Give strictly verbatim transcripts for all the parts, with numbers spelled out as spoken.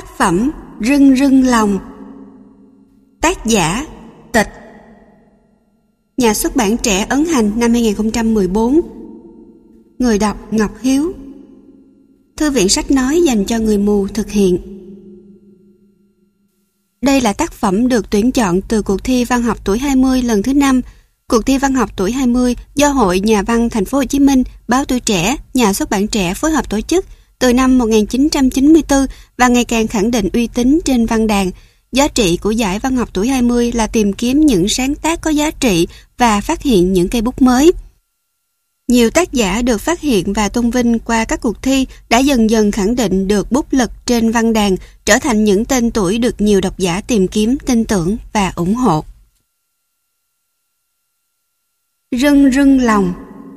Tác phẩm Rưng rưng lòng. Tác giả Tịch. Nhà xuất bản Trẻ ấn hành năm hai không một bốn. Người đọc Ngọc Hiếu. Thư viện sách nói dành cho người mù thực hiện. Đây là tác phẩm được tuyển chọn từ cuộc thi văn học tuổi hai mươi lần thứ năm. Cuộc thi văn học tuổi hai mươi do Hội Nhà văn Thành phố Hồ Chí Minh, Báo Tuổi Trẻ, Nhà xuất bản Trẻ phối hợp tổ chức từ năm một nghìn chín trăm chín mươi tư và ngày càng khẳng định uy tín trên văn đàn. Giá trị của giải văn học tuổi hai mươi là tìm kiếm những sáng tác có giá trị và phát hiện những cây bút mới. Nhiều tác giả được phát hiện và tôn vinh qua các cuộc thi đã dần dần khẳng định được bút lực trên văn đàn, trở thành những tên tuổi được nhiều độc giả tìm kiếm, tin tưởng và ủng hộ. Rưng rưng lòng.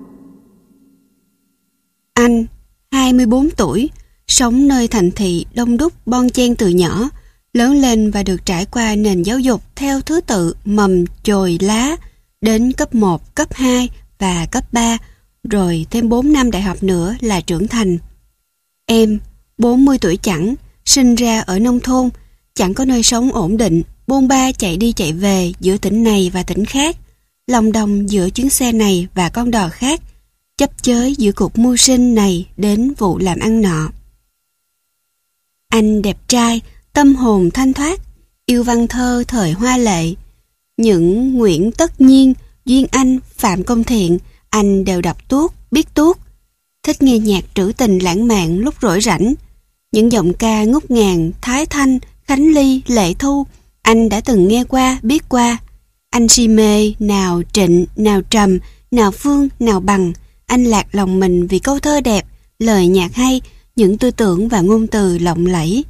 Anh, hai mươi bốn tuổi, sống nơi thành thị đông đúc bon chen từ nhỏ, lớn lên và được trải qua nền giáo dục theo thứ tự mầm, chồi, lá, đến cấp một, cấp hai và cấp ba, rồi thêm bốn năm đại học nữa là trưởng thành. Em, bốn mươi tuổi chẵn, sinh ra ở nông thôn, chẳng có nơi sống ổn định, bôn ba chạy đi chạy về giữa tỉnh này và tỉnh khác, lòng đồng giữa chuyến xe này và con đò khác, chấp chới giữa cuộc mưu sinh này đến vụ làm ăn nọ. Anh đẹp trai, tâm hồn thanh thoát, yêu văn thơ thời hoa lệ. Những Nguyễn Tất Nhiên, Duyên Anh, Phạm Công Thiện, anh đều đọc tuốt, biết tuốt. Thích nghe nhạc trữ tình lãng mạn lúc rỗi rảnh. Những giọng ca ngút ngàn, Thái Thanh, Khánh Ly, Lệ Thu, anh đã từng nghe qua, biết qua. Anh si mê, nào Trịnh, nào Trầm, nào Phương, nào Bằng. Anh lạc lòng mình vì câu thơ đẹp, lời nhạc hay, những tư tưởng và ngôn từ lộng lẫy.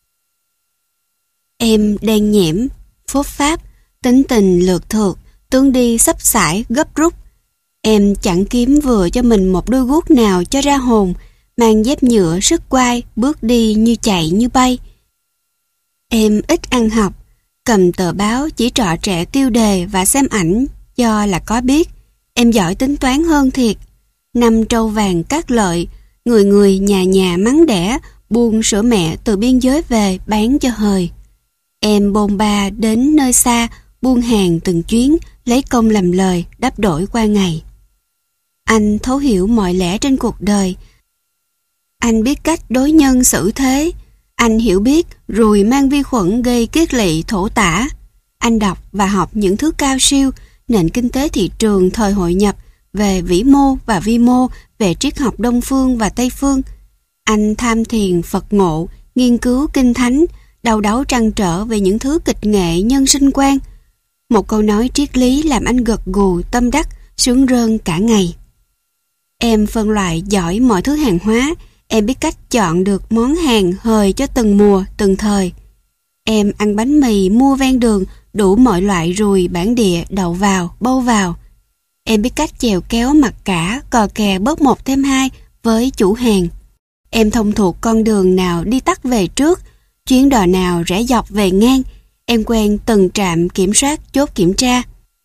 Em đen nhẽm, phốt pháp, tính tình lược thượt, tướng đi sắp sải, gấp rút. Em chẳng kiếm vừa cho mình một đôi guốc nào cho ra hồn, mang dép nhựa sức quai, bước đi như chạy như bay. Em ít ăn học, cầm tờ báo chỉ trọ trẻ tiêu đề và xem ảnh do là có biết. Em giỏi tính toán hơn thiệt. Năm trâu vàng cát lợi, người người nhà nhà mắng đẻ, buôn sữa mẹ từ biên giới về bán cho hời. Em bôn ba đến nơi xa, buôn hàng từng chuyến, lấy công làm lời, đáp đổi qua ngày. Anh thấu hiểu mọi lẽ trên cuộc đời. Anh biết cách đối nhân xử thế. Anh hiểu biết ruồi mang vi khuẩn gây kiết lỵ thổ tả. Anh đọc và học những thứ cao siêu, nền kinh tế thị trường thời hội nhập, về vĩ mô và vi mô, về triết học Đông phương và Tây phương. Anh tham thiền Phật ngộ, nghiên cứu kinh thánh, đau đáu trăn trở về những thứ kịch nghệ nhân sinh quan. Một câu nói triết lý làm anh gật gù tâm đắc, sướng rơn cả ngày. Em phân loại giỏi mọi thứ hàng hóa. Em biết cách chọn được món hàng hời cho từng mùa, từng thời. Em ăn bánh mì mua ven đường, đủ mọi loại ruồi, bản địa, đậu vào, bâu vào. Em biết cách chèo kéo mặc cả, cò kè bớt một thêm hai với chủ hàng. Em thông thuộc con đường nào đi tắt về trước, chuyến đò nào rẽ dọc về ngang. Em quen từng trạm kiểm soát, chốt kiểm tra.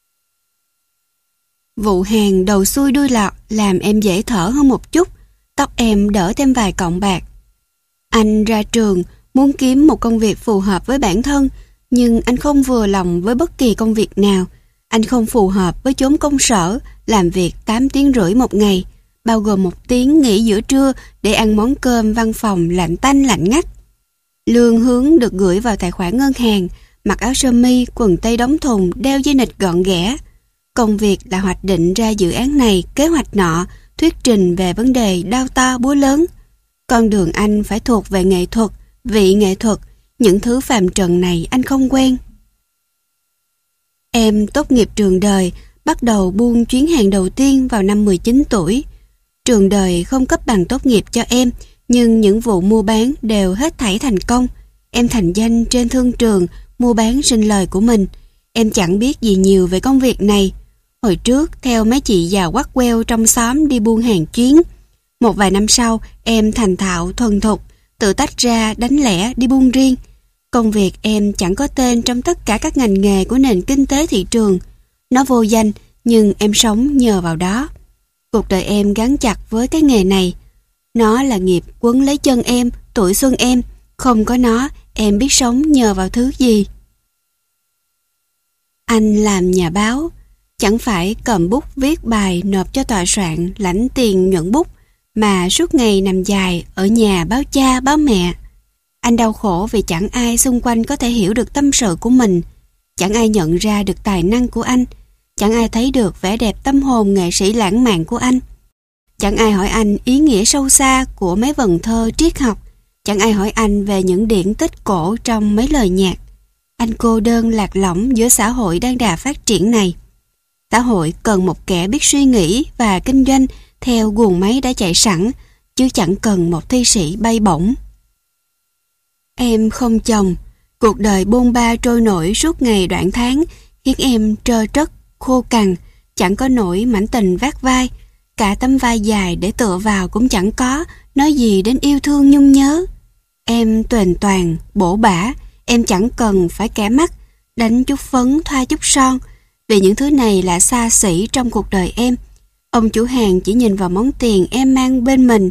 Vụ hàng đầu xuôi đuôi lọt làm em dễ thở hơn một chút, tóc em đỡ thêm vài cọng bạc. Anh ra trường muốn kiếm một công việc phù hợp với bản thân, nhưng anh không vừa lòng với bất kỳ công việc nào. Anh không phù hợp với chốn công sở, làm việc tám tiếng rưỡi một ngày, bao gồm một tiếng nghỉ giữa trưa để ăn món cơm văn phòng lạnh tanh lạnh ngắt. Lương hướng được gửi vào tài khoản ngân hàng, mặc áo sơ mi, quần tây đóng thùng, đeo dây nịt gọn ghẽ. Công việc là hoạch định ra dự án này, kế hoạch nọ, thuyết trình về vấn đề đao to búa lớn. Con đường anh phải thuộc về nghệ thuật, vị nghệ thuật, những thứ phàm trần này anh không quen. Em tốt nghiệp trường đời, bắt đầu buôn chuyến hàng đầu tiên vào năm mười chín tuổi. Trường đời không cấp bằng tốt nghiệp cho em, nhưng những vụ mua bán đều hết thảy thành công. Em thành danh trên thương trường, mua bán sinh lời của mình. Em chẳng biết gì nhiều về công việc này. Hồi trước, theo mấy chị già quắt queo trong xóm đi buôn hàng chuyến. Một vài năm sau, em thành thạo thuần thục, tự tách ra đánh lẻ đi buôn riêng. Công việc em chẳng có tên trong tất cả các ngành nghề của nền kinh tế thị trường. Nó vô danh, nhưng em sống nhờ vào đó. Cuộc đời em gắn chặt với cái nghề này. Nó là nghiệp quấn lấy chân em, tuổi xuân em. Không có nó, em biết sống nhờ vào thứ gì. Anh làm nhà báo, chẳng phải cầm bút viết bài nộp cho tòa soạn lãnh tiền nhuận bút, mà suốt ngày nằm dài ở nhà báo cha báo mẹ. Anh đau khổ vì chẳng ai xung quanh có thể hiểu được tâm sự của mình, chẳng ai nhận ra được tài năng của anh, chẳng ai thấy được vẻ đẹp tâm hồn nghệ sĩ lãng mạn của anh. Chẳng ai hỏi anh ý nghĩa sâu xa của mấy vần thơ triết học, chẳng ai hỏi anh về những điển tích cổ trong mấy lời nhạc. Anh cô đơn lạc lõng giữa xã hội đang đà phát triển này. Xã hội cần một kẻ biết suy nghĩ và kinh doanh theo guồng máy đã chạy sẵn, chứ chẳng cần một thi sĩ bay bổng. Em không chồng, cuộc đời bôn ba trôi nổi suốt ngày đoạn tháng khiến em trơ trất, khô cằn, chẳng có nổi mảnh tình vác vai. Cả tấm vai dài để tựa vào cũng chẳng có, nói gì đến yêu thương nhung nhớ. Em tuềnh toàng, bổ bả, em chẳng cần phải kẻ mắt, đánh chút phấn, thoa chút son, vì những thứ này là xa xỉ trong cuộc đời em. Ông chủ hàng chỉ nhìn vào món tiền em mang bên mình,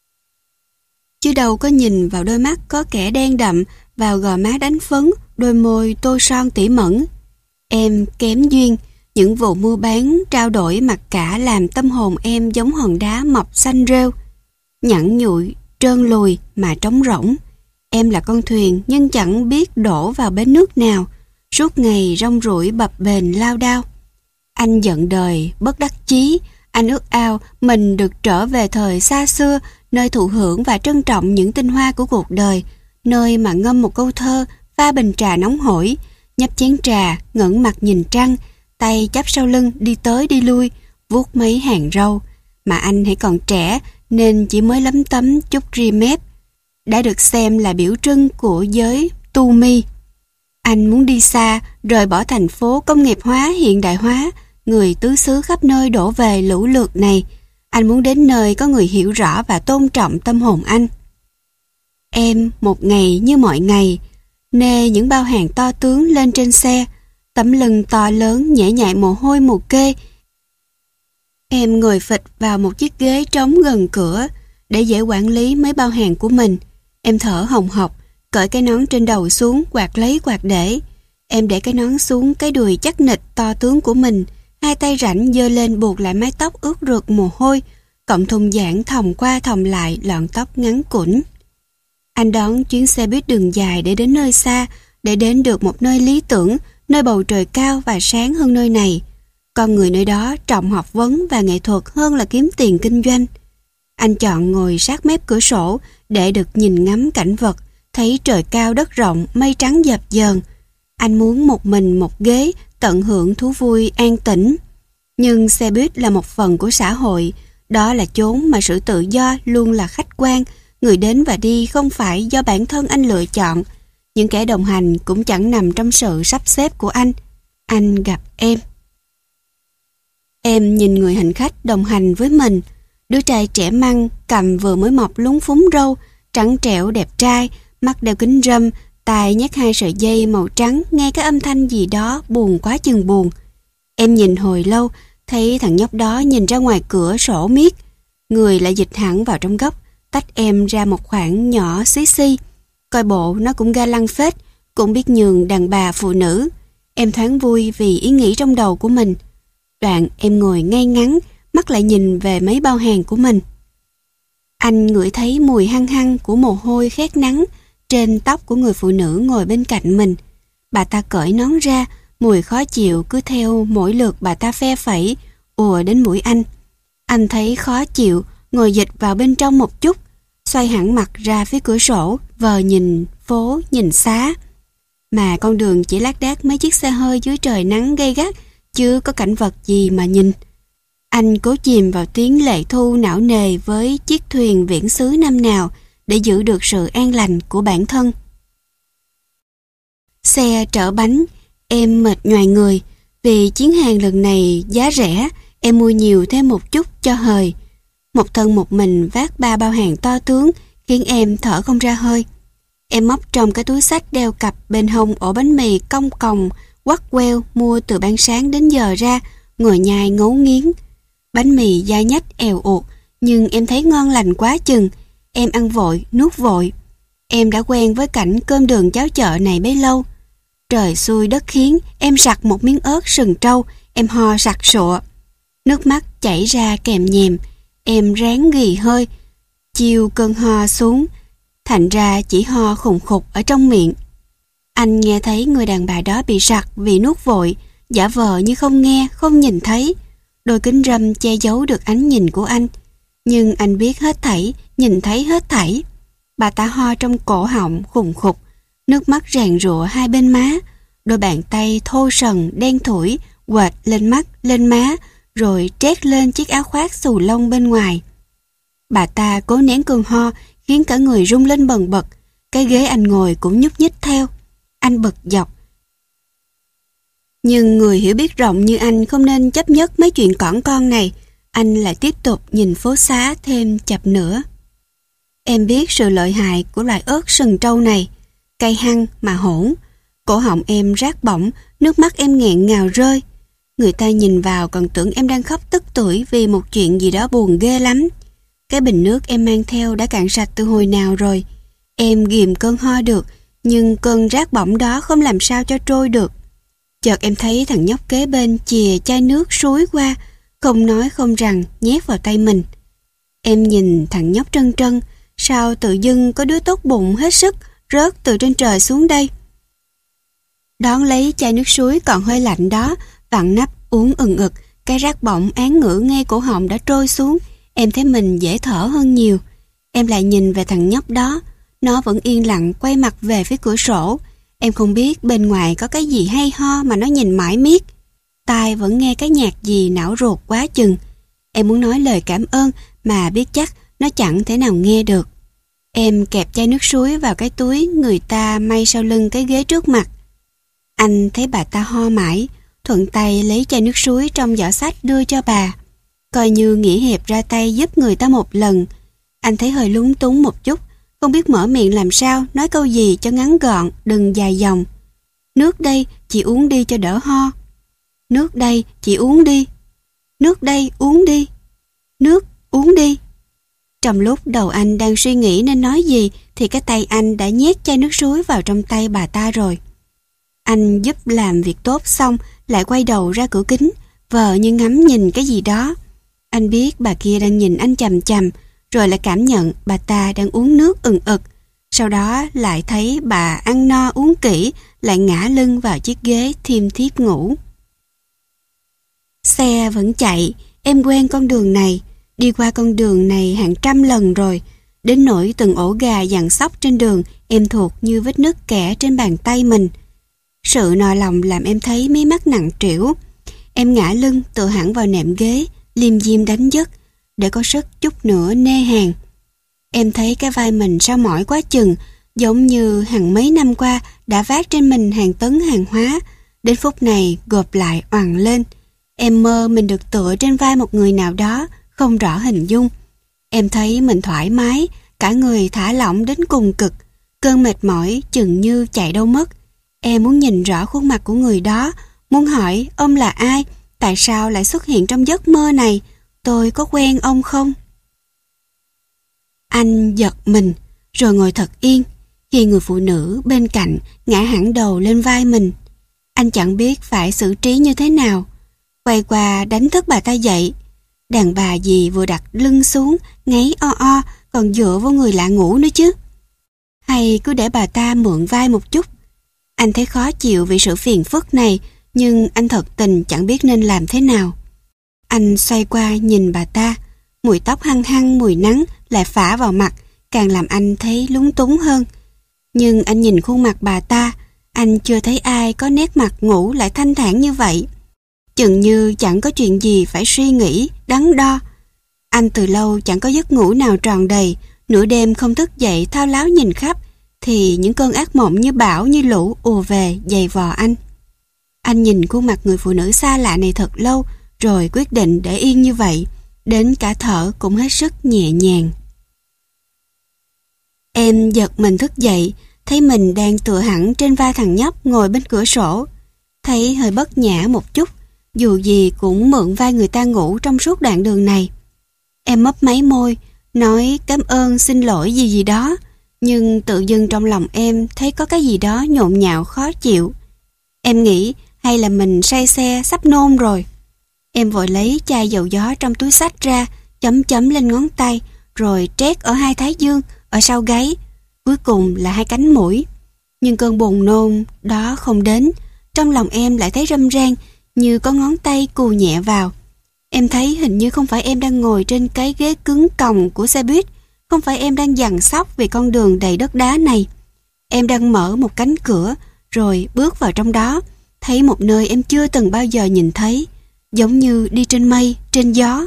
chứ đâu có nhìn vào đôi mắt có kẻ đen đậm, vào gò má đánh phấn, đôi môi tô son tỉ mẩn. Em kém duyên, những vụ mua bán, trao đổi mặc cả làm tâm hồn em giống hòn đá mọc xanh rêu, nhẵn nhụi, trơn lùi mà trống rỗng. Em là con thuyền nhưng chẳng biết đổ vào bến nước nào, suốt ngày rong ruổi bập bềnh lao đao. Anh giận đời, bất đắc chí, anh ước ao mình được trở về thời xa xưa, nơi thụ hưởng và trân trọng những tinh hoa của cuộc đời, nơi mà ngâm một câu thơ, pha bình trà nóng hổi, nhấp chén trà, ngẩng mặt nhìn trăng, tay chắp sau lưng đi tới đi lui, vuốt mấy hàng râu. Mà anh hãy còn trẻ nên chỉ mới lấm tấm chút ria mép, đã được xem là biểu trưng của giới tu mi. Anh muốn đi xa, rời bỏ thành phố công nghiệp hóa hiện đại hóa, người tứ xứ khắp nơi đổ về lũ lượt này. Anh muốn đến nơi có người hiểu rõ và tôn trọng tâm hồn anh. Em một ngày như mọi ngày, nê những bao hàng to tướng lên trên xe, tấm lưng to lớn nhễ nhại mồ hôi mồ kê. Em ngồi phịch vào một chiếc ghế trống gần cửa để dễ quản lý mấy bao hàng của mình. Em thở hồng hộc, cởi cái nón trên đầu xuống, quạt lấy quạt để. Em để cái nón xuống cái đùi chắc nịch to tướng của mình, hai tay rảnh giơ lên buộc lại mái tóc ướt rượt mồ hôi, cộng thùng giảng thòng qua thòng lại lọn tóc ngắn cũn. Anh đón chuyến xe buýt đường dài để đến nơi xa, để đến được một nơi lý tưởng, nơi bầu trời cao và sáng hơn nơi này. Con người nơi đó trọng học vấn và nghệ thuật hơn là kiếm tiền kinh doanh. Anh chọn ngồi sát mép cửa sổ để được nhìn ngắm cảnh vật, thấy trời cao đất rộng, mây trắng dập dờn. Anh muốn một mình một ghế, tận hưởng thú vui an tĩnh. Nhưng xe buýt là một phần của xã hội, đó là chốn mà sự tự do luôn là khách quan, người đến và đi không phải do bản thân anh lựa chọn. Những kẻ đồng hành cũng chẳng nằm trong sự sắp xếp của anh. Anh gặp em. Em nhìn người hành khách đồng hành với mình, đứa trai trẻ măng, cằm vừa mới mọc lúng phúng râu, trắng trẻo đẹp trai, mắt đeo kính râm, tai nhét hai sợi dây màu trắng, nghe cái âm thanh gì đó buồn quá chừng buồn. Em nhìn hồi lâu, thấy thằng nhóc đó nhìn ra ngoài cửa sổ miết, người lại dịch hẳn vào trong góc, tách em ra một khoảng nhỏ xí xi. Coi bộ nó cũng ga lăng phết, cũng biết nhường đàn bà phụ nữ. Em thoáng vui vì ý nghĩ trong đầu của mình. Đoạn em ngồi ngay ngắn, mắt lại nhìn về mấy bao hàng của mình. Anh ngửi thấy mùi hăng hăng của mồ hôi khét nắng trên tóc của người phụ nữ ngồi bên cạnh mình. Bà ta cởi nón ra, mùi khó chịu cứ theo mỗi lượt bà ta phe phẩy, ùa đến mũi anh. Anh thấy khó chịu, ngồi dịch vào bên trong một chút, xoay hẳn mặt ra phía cửa sổ, vờ nhìn phố, nhìn xá. Mà con đường chỉ lác đác mấy chiếc xe hơi dưới trời nắng gay gắt, chứ có cảnh vật gì mà nhìn. Anh cố chìm vào tiếng lệ thu não nề với chiếc thuyền viễn xứ năm nào để giữ được sự an lành của bản thân. Xe trở bánh, em mệt nhoài người. Vì chuyến hàng lần này giá rẻ, em mua nhiều thêm một chút cho hời. Một thân một mình vác ba bao hàng to tướng khiến em thở không ra hơi. Em móc trong cái túi xách đeo cặp bên hông ổ bánh mì cong còng, quắt queo mua từ ban sáng đến giờ ra, ngồi nhai ngấu nghiến. Bánh mì dai nhách èo uột, nhưng em thấy ngon lành quá chừng. Em ăn vội, nuốt vội. Em đã quen với cảnh cơm đường cháo chợ này bấy lâu. Trời xui đất khiến, em sặc một miếng ớt sừng trâu, em ho sặc sụa. Nước mắt chảy ra kèm nhèm, em ráng nghỉ hơi, chiêu cơn ho xuống, thành ra chỉ ho khùng khục ở trong miệng. Anh nghe thấy người đàn bà đó bị sặc vì nuốt vội, giả vờ như không nghe, không nhìn thấy. Đôi kính râm che giấu được ánh nhìn của anh, nhưng anh biết hết thảy, nhìn thấy hết thảy. Bà ta ho trong cổ họng khùng khục, nước mắt ràn rụa hai bên má, đôi bàn tay thô sần đen thủi quệt lên mắt, lên má, rồi trét lên chiếc áo khoác xù lông bên ngoài. Bà ta cố nén cơn ho, khiến cả người rung lên bần bật. Cái ghế anh ngồi cũng nhúc nhích theo. Anh bực dọc. Nhưng người hiểu biết rộng như anh không nên chấp nhất mấy chuyện cỏn con này. Anh lại tiếp tục nhìn phố xá thêm chập nữa. Em biết sự lợi hại của loại ớt sừng trâu này. Cay hăng mà hỗn. Cổ họng em rát bỏng, nước mắt em nghẹn ngào rơi. Người ta nhìn vào còn tưởng em đang khóc tức tưởi vì một chuyện gì đó buồn ghê lắm. Cái bình nước em mang theo đã cạn sạch từ hồi nào rồi. Em ghìm cơn ho được, nhưng cơn rát bỏng đó không làm sao cho trôi được. Chợt em thấy thằng nhóc kế bên chìa chai nước suối qua, không nói không rằng nhét vào tay mình. Em nhìn thằng nhóc trân trân, sao tự dưng có đứa tốt bụng hết sức rớt từ trên trời xuống đây. Đón lấy chai nước suối còn hơi lạnh đó, vặn nắp uống ừng ực, cái rát bỏng án ngữ ngay cổ họng đã trôi xuống. Em thấy mình dễ thở hơn nhiều. Em lại nhìn về thằng nhóc đó, nó vẫn yên lặng quay mặt về phía cửa sổ. Em không biết bên ngoài có cái gì hay ho mà nó nhìn mãi miết. Tai vẫn nghe cái nhạc gì não ruột quá chừng. Em muốn nói lời cảm ơn mà biết chắc nó chẳng thể nào nghe được. Em kẹp chai nước suối vào cái túi người ta may sau lưng cái ghế trước mặt. Anh thấy bà ta ho mãi, thuận tay lấy chai nước suối trong giỏ xách đưa cho bà. Coi như nghĩa hiệp ra tay giúp người ta một lần. Anh thấy hơi lúng túng một chút, không biết mở miệng làm sao, nói câu gì cho ngắn gọn, đừng dài dòng. Nước đây, chị uống đi cho đỡ ho. Nước đây, chị uống đi. Nước đây, uống đi. Nước, uống đi. Trong lúc đầu anh đang suy nghĩ nên nói gì, thì cái tay anh đã nhét chai nước suối vào trong tay bà ta rồi. Anh giúp làm việc tốt xong, lại quay đầu ra cửa kính, vờ như ngắm nhìn cái gì đó. Anh biết bà kia đang nhìn anh chằm chằm, rồi lại cảm nhận bà ta đang uống nước ừng ực. Sau đó lại thấy bà ăn no uống kỹ, lại ngã lưng vào chiếc ghế thiêm thiếp ngủ. Xe vẫn chạy, em quen con đường này, đi qua con đường này hàng trăm lần rồi. Đến nỗi từng ổ gà dằn xóc trên đường, em thuộc như vết nứt kẽ trên bàn tay mình. Sự nò lòng làm em thấy mí mắt nặng trĩu. Em ngã lưng tựa hẳn vào nệm ghế, liêm diêm đánh giấc, để có sức chút nữa nê hàng. Em thấy cái vai mình sao mỏi quá chừng, giống như hàng mấy năm qua đã vác trên mình hàng tấn hàng hóa, đến phút này gộp lại oằn lên. Em mơ mình được tựa trên vai một người nào đó, không rõ hình dung. Em thấy mình thoải mái, cả người thả lỏng đến cùng cực, cơn mệt mỏi chừng như chạy đâu mất. Em muốn nhìn rõ khuôn mặt của người đó, muốn hỏi ông là ai, tại sao lại xuất hiện trong giấc mơ này, tôi có quen ông không? Anh giật mình, rồi ngồi thật yên, khi người phụ nữ bên cạnh ngã hẳn đầu lên vai mình. Anh chẳng biết phải xử trí như thế nào. Quay qua đánh thức bà ta dậy. Đàn bà gì vừa đặt lưng xuống, ngáy o o, còn dựa vô người lạ ngủ nữa chứ. Hay cứ để bà ta mượn vai một chút. Anh thấy khó chịu vì sự phiền phức này, nhưng anh thật tình chẳng biết nên làm thế nào. Anh xoay qua nhìn bà ta, mùi tóc hăng hăng mùi nắng lại phả vào mặt, càng làm anh thấy lúng túng hơn. Nhưng anh nhìn khuôn mặt bà ta, anh chưa thấy ai có nét mặt ngủ lại thanh thản như vậy. Chừng như chẳng có chuyện gì phải suy nghĩ, đắn đo. Anh từ lâu chẳng có giấc ngủ nào tròn đầy, nửa đêm không thức dậy thao láo nhìn khắp, thì những cơn ác mộng như bão như lũ ùa về giày vò anh. Anh nhìn khuôn mặt người phụ nữ xa lạ này thật lâu, rồi quyết định để yên như vậy, đến cả thở cũng hết sức nhẹ nhàng. Em giật mình thức dậy, thấy mình đang tựa hẳn trên vai thằng nhóc ngồi bên cửa sổ. Thấy hơi bất nhã một chút, dù gì cũng mượn vai người ta ngủ trong suốt đoạn đường này. Em mấp máy môi, nói cảm ơn xin lỗi gì gì đó, Nhưng tự dưng trong lòng em thấy có cái gì đó nhộn nhạo khó chịu. Em nghĩ hay là mình say xe sắp nôn rồi. Em vội lấy chai dầu gió trong túi xách ra, chấm chấm lên ngón tay, rồi trét ở hai thái dương, ở sau gáy, cuối cùng là hai cánh mũi. Nhưng cơn buồn nôn đó không đến, trong lòng em lại thấy râm ran, như có ngón tay cù nhẹ vào. Em thấy hình như không phải em đang ngồi trên cái ghế cứng còng của xe buýt, không phải em đang giằng xóc vì con đường đầy đất đá này. Em đang mở một cánh cửa, rồi bước vào trong đó, thấy một nơi em chưa từng bao giờ nhìn thấy, giống như đi trên mây, trên gió.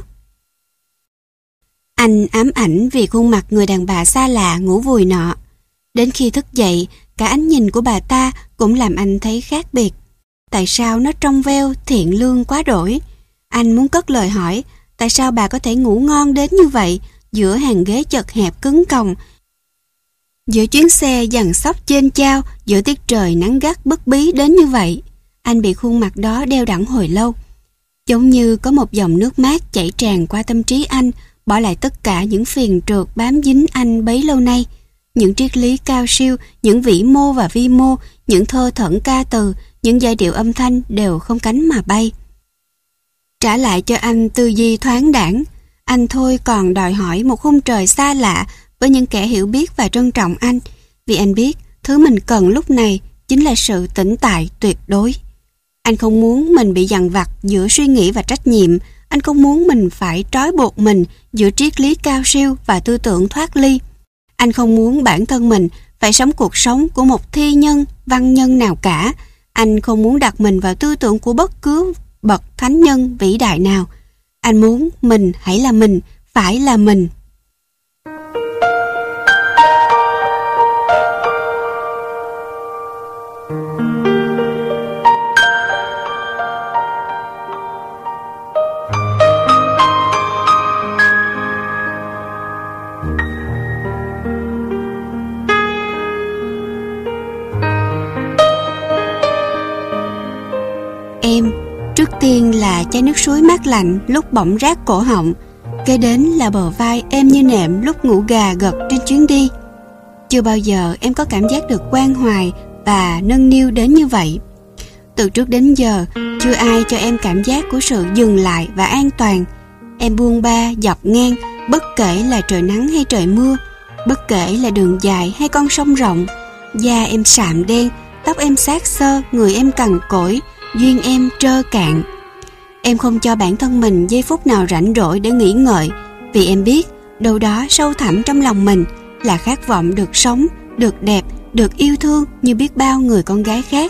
Anh ám ảnh vì khuôn mặt người đàn bà xa lạ ngủ vùi nọ. Đến khi thức dậy, cả ánh nhìn của bà ta cũng làm anh thấy khác biệt. Tại sao nó trong veo, thiện lương quá đổi? Anh muốn cất lời hỏi, tại sao bà có thể ngủ ngon đến như vậy, giữa hàng ghế chật hẹp cứng còng, giữa chuyến xe giằng xóc chênh chao, giữa tiết trời nắng gắt bức bí đến như vậy? Anh bị khuôn mặt đó đeo đẳng hồi lâu. Giống như có một dòng nước mát chảy tràn qua tâm trí anh, bỏ lại tất cả những phiền trượt bám dính anh bấy lâu nay. Những triết lý cao siêu, những vĩ mô và vi mô, những thơ thẩn ca từ, những giai điệu âm thanh đều không cánh mà bay. Trả lại cho anh tư duy thoáng đãng. Anh thôi còn đòi hỏi một khung trời xa lạ với những kẻ hiểu biết và trân trọng anh, vì anh biết thứ mình cần lúc này chính là sự tĩnh tại tuyệt đối. Anh không muốn mình bị dằn vặt giữa suy nghĩ và trách nhiệm. Anh không muốn mình phải trói buộc mình giữa triết lý cao siêu và tư tưởng thoát ly. Anh không muốn bản thân mình phải sống cuộc sống của một thi nhân, văn nhân nào cả. Anh không muốn đặt mình vào tư tưởng của bất cứ bậc thánh nhân vĩ đại nào. Anh muốn mình hãy là mình, phải là mình. Em, trước tiên là chai nước suối mát lạnh lúc bỗng rát cổ họng, kế đến là bờ vai êm như nệm lúc ngủ gà gật trên chuyến đi. Chưa bao giờ em có cảm giác được quan hoài và nâng niu đến như vậy. Từ trước đến giờ, chưa ai cho em cảm giác của sự dừng lại và an toàn. Em buông ba dọc ngang, bất kể là trời nắng hay trời mưa, bất kể là đường dài hay con sông rộng. Da em sạm đen, tóc em xát xơ, người em cằn cỗi, duyên em trơ cạn. Em không cho bản thân mình giây phút nào rảnh rỗi để nghĩ ngợi, vì em biết đâu đó sâu thẳm trong lòng mình là khát vọng được sống, được đẹp, được yêu thương như biết bao người con gái khác.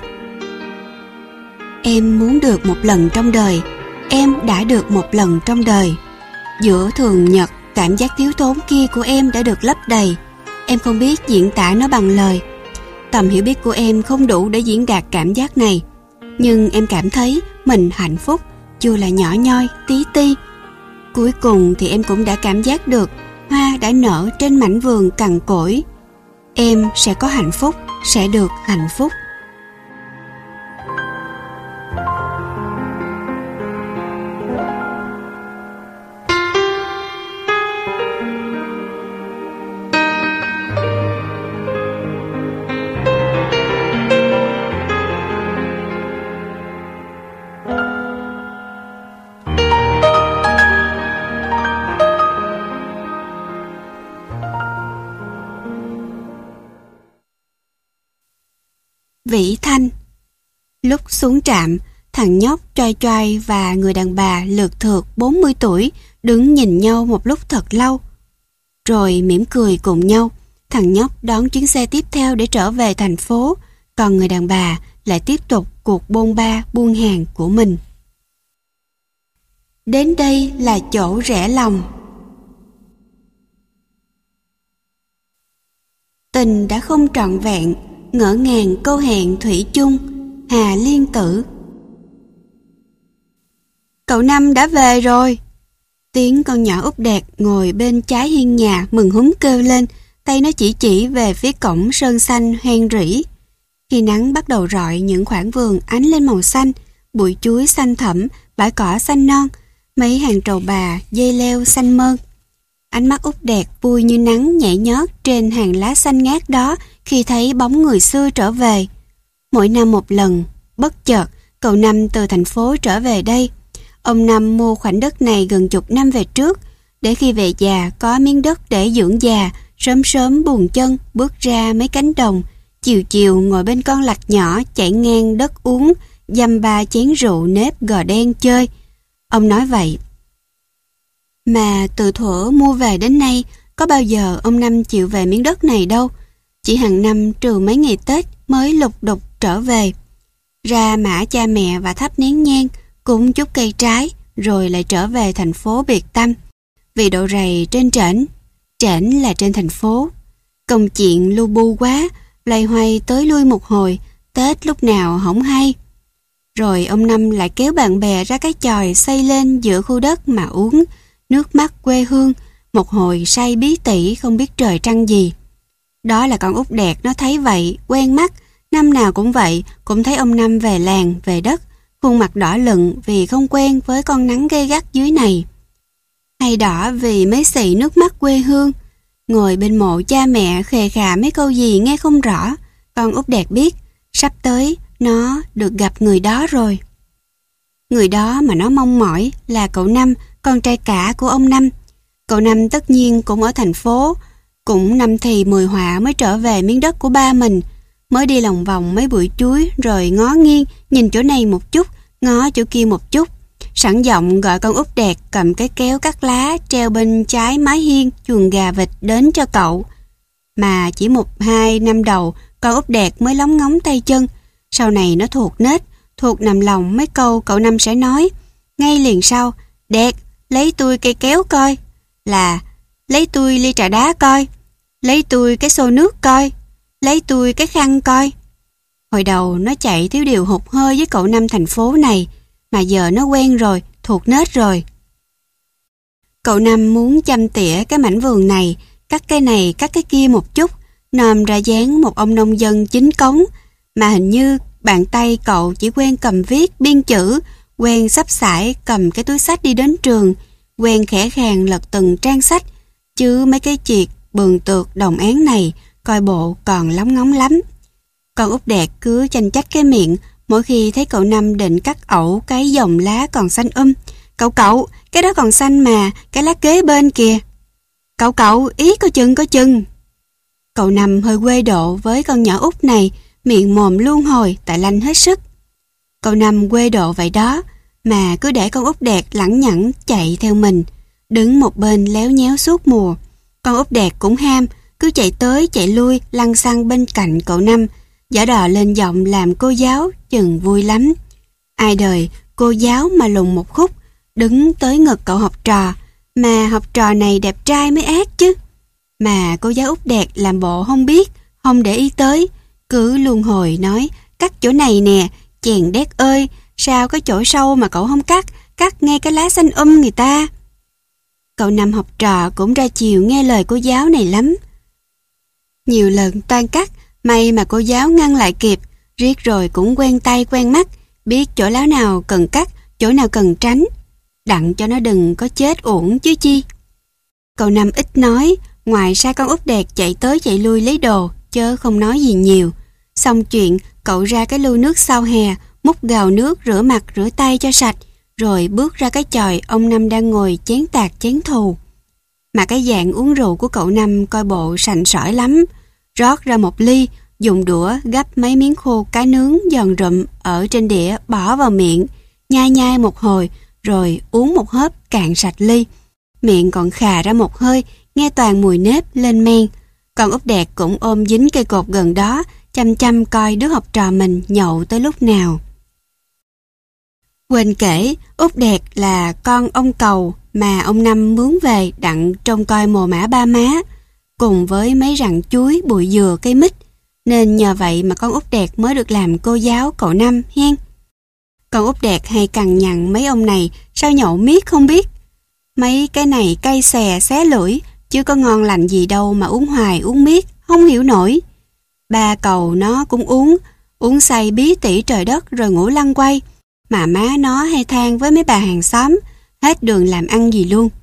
Em muốn được một lần trong đời. Em đã được một lần trong đời. Giữa thường nhật, cảm giác thiếu thốn kia của em đã được lấp đầy. Em không biết diễn tả nó bằng lời. Tầm hiểu biết của em không đủ để diễn đạt cảm giác này. Nhưng em cảm thấy mình hạnh phúc, dù là nhỏ nhoi, tí ti. Cuối cùng thì em cũng đã cảm giác được hoa đã nở trên mảnh vườn cằn cỗi. Em sẽ có hạnh phúc, sẽ được hạnh phúc. Vĩ Thanh. Lúc xuống trạm, thằng nhóc choai choai và người đàn bà lượt thượt bốn mươi tuổi đứng nhìn nhau một lúc thật lâu. Rồi mỉm cười cùng nhau, thằng nhóc đón chuyến xe tiếp theo để trở về thành phố, còn người đàn bà lại tiếp tục cuộc bôn ba buôn hàng của mình. Đến đây là chỗ rẽ lòng. Tình đã không trọn vẹn, ngỡ ngàng câu hẹn thủy chung. Hà Liên Tử. Cậu Năm đã về rồi. Tiếng con nhỏ út đẹp ngồi bên trái hiên nhà mừng húm kêu lên, tay nó chỉ chỉ về phía cổng sơn xanh hoen rỉ. Khi nắng bắt đầu rọi những khoảng vườn ánh lên màu xanh, bụi chuối xanh thẫm, bãi cỏ xanh non, mấy hàng trầu bà, dây leo xanh mơn. Ánh mắt Út Đẹp vui như nắng nhảy nhót trên hàng lá xanh ngát đó khi thấy bóng người xưa trở về. Mỗi năm một lần, bất chợt, cậu Năm từ thành phố trở về đây. Ông Năm mua khoảnh đất này gần chục năm về trước, để khi về già có miếng đất để dưỡng già, sớm sớm buồn chân bước ra mấy cánh đồng, chiều chiều ngồi bên con lạch nhỏ chảy ngang đất uống, dăm ba chén rượu nếp gò đen chơi. Ông nói vậy. Mà từ thuở mua về đến nay, có bao giờ ông Năm chịu về miếng đất này đâu. Chỉ hàng năm trừ mấy ngày Tết mới lục đục trở về. Ra mã cha mẹ và thắp nén nhang, cúng chút cây trái, rồi lại trở về thành phố biệt tâm. Vì độ rầy trên trển, trển là trên thành phố. Công chuyện lu bu quá, loay hoay tới lui một hồi, Tết lúc nào hổng hay. Rồi ông Năm lại kéo bạn bè ra cái chòi xây lên giữa khu đất mà uống, nước mắt quê hương, một hồi say bí tỉ không biết trời trăng gì. Đó là con út đẹp, nó thấy vậy, quen mắt, năm nào cũng vậy, cũng thấy ông Năm về làng, về đất, khuôn mặt đỏ lựng vì không quen với con nắng gay gắt dưới này. Hay đỏ vì mấy xị nước mắt quê hương, ngồi bên mộ cha mẹ khề khà mấy câu gì nghe không rõ. Con út đẹp biết, sắp tới nó được gặp người đó rồi. Người đó mà nó mong mỏi là cậu Năm, con trai cả của ông Năm. Cậu Năm tất nhiên cũng ở thành phố, cũng năm thì mười họa mới trở về miếng đất của ba mình, mới đi lòng vòng mấy bụi chuối rồi ngó nghiêng, nhìn chỗ này một chút, ngó chỗ kia một chút. Sẵn giọng gọi con út đẹp cầm cái kéo cắt lá treo bên trái mái hiên chuồng gà vịt đến cho cậu. Mà chỉ một hai năm đầu, con út đẹp mới lóng ngóng tay chân. Sau này nó thuộc nết, thuộc nằm lòng mấy câu cậu Năm sẽ nói. Ngay liền sau, đẹp, lấy tôi cây kéo coi, là lấy tôi ly trà đá coi, lấy tôi cái xô nước coi, lấy tôi cái khăn coi. Hồi đầu nó chạy thiếu điều hụt hơi với cậu Năm thành phố này, mà giờ nó quen rồi, thuộc nết rồi. Cậu Năm muốn chăm tỉa cái mảnh vườn này, cắt cái này cắt cái kia một chút, nòm ra dáng một ông nông dân chính cống, mà hình như bàn tay cậu chỉ quen cầm viết biên chữ, quen xách xải cầm cái túi sách đi đến trường, quen khẽ khàng lật từng trang sách, chứ mấy cái chiệt bường tược đồng án này coi bộ còn lóng ngóng lắm. Con út đẹp cứ chanh chách cái miệng mỗi khi thấy cậu Năm định cắt ẩu cái dòng lá còn xanh um. Cậu cậu, cái đó còn xanh mà, cái lá kế bên kìa. Cậu cậu, ý có chừng có chừng. Cậu Năm hơi quê độ với con nhỏ út này, miệng mồm luôn hồi tại lanh hết sức. Cậu Năm quê độ vậy đó, mà cứ để con út đẹp lẳng nhẳng chạy theo mình, đứng một bên léo nhéo suốt mùa. Con út đẹp cũng ham, cứ chạy tới chạy lui lăn xăng bên cạnh cậu Năm, giả đò lên giọng làm cô giáo chừng vui lắm. Ai đời cô giáo mà lùng một khúc, đứng tới ngực cậu học trò, mà học trò này đẹp trai mới ác chứ. Mà cô giáo út đẹp làm bộ không biết, không để ý tới, cứ luân hồi nói cắt chỗ này nè, chèn đét ơi, sao cái chỗ sâu mà cậu không cắt, cắt ngay cái lá xanh um người ta. Cậu Năm học trò cũng ra chiều nghe lời cô giáo này lắm. Nhiều lần toan cắt, may mà cô giáo ngăn lại kịp, riết rồi cũng quen tay quen mắt, biết chỗ lá nào cần cắt, chỗ nào cần tránh, đặng cho nó đừng có chết uổng chứ chi. Cậu Năm ít nói, ngoài sai con út đẹp chạy tới chạy lui lấy đồ, chớ không nói gì nhiều. Xong chuyện, cậu ra cái lu nước sau hè, múc gào nước rửa mặt rửa tay cho sạch, rồi bước ra cái chòi ông Năm đang ngồi chén tạc chén thù. Mà cái dạng uống rượu của cậu Năm coi bộ sành sỏi lắm, rót ra một ly, dùng đũa gắp mấy miếng khô cá nướng giòn rụm ở trên đĩa bỏ vào miệng, nhai nhai một hồi, rồi uống một hớp cạn sạch ly. Miệng còn khà ra một hơi, nghe toàn mùi nếp lên men. Còn út đẹp cũng ôm dính cây cột gần đó, chăm chăm coi đứa học trò mình nhậu tới lúc nào. Quên kể, út đẹp là con ông Cầu mà ông Năm mướn về đặng trông coi mồ mả ba má, cùng với mấy rặng chuối, bụi dừa, cây mít, nên nhờ vậy mà con út đẹp mới được làm cô giáo cậu Năm hen. Con út đẹp hay cằn nhằn mấy ông này sao nhậu miết không biết. Mấy cái này cay xè xé lưỡi, chứ có ngon lành gì đâu mà uống hoài uống miết, không hiểu nổi. Ba Cầu nó cũng uống, uống say bí tỉ trời đất rồi ngủ lăn quay, mà má nó hay than với mấy bà hàng xóm, hết đường làm ăn gì luôn.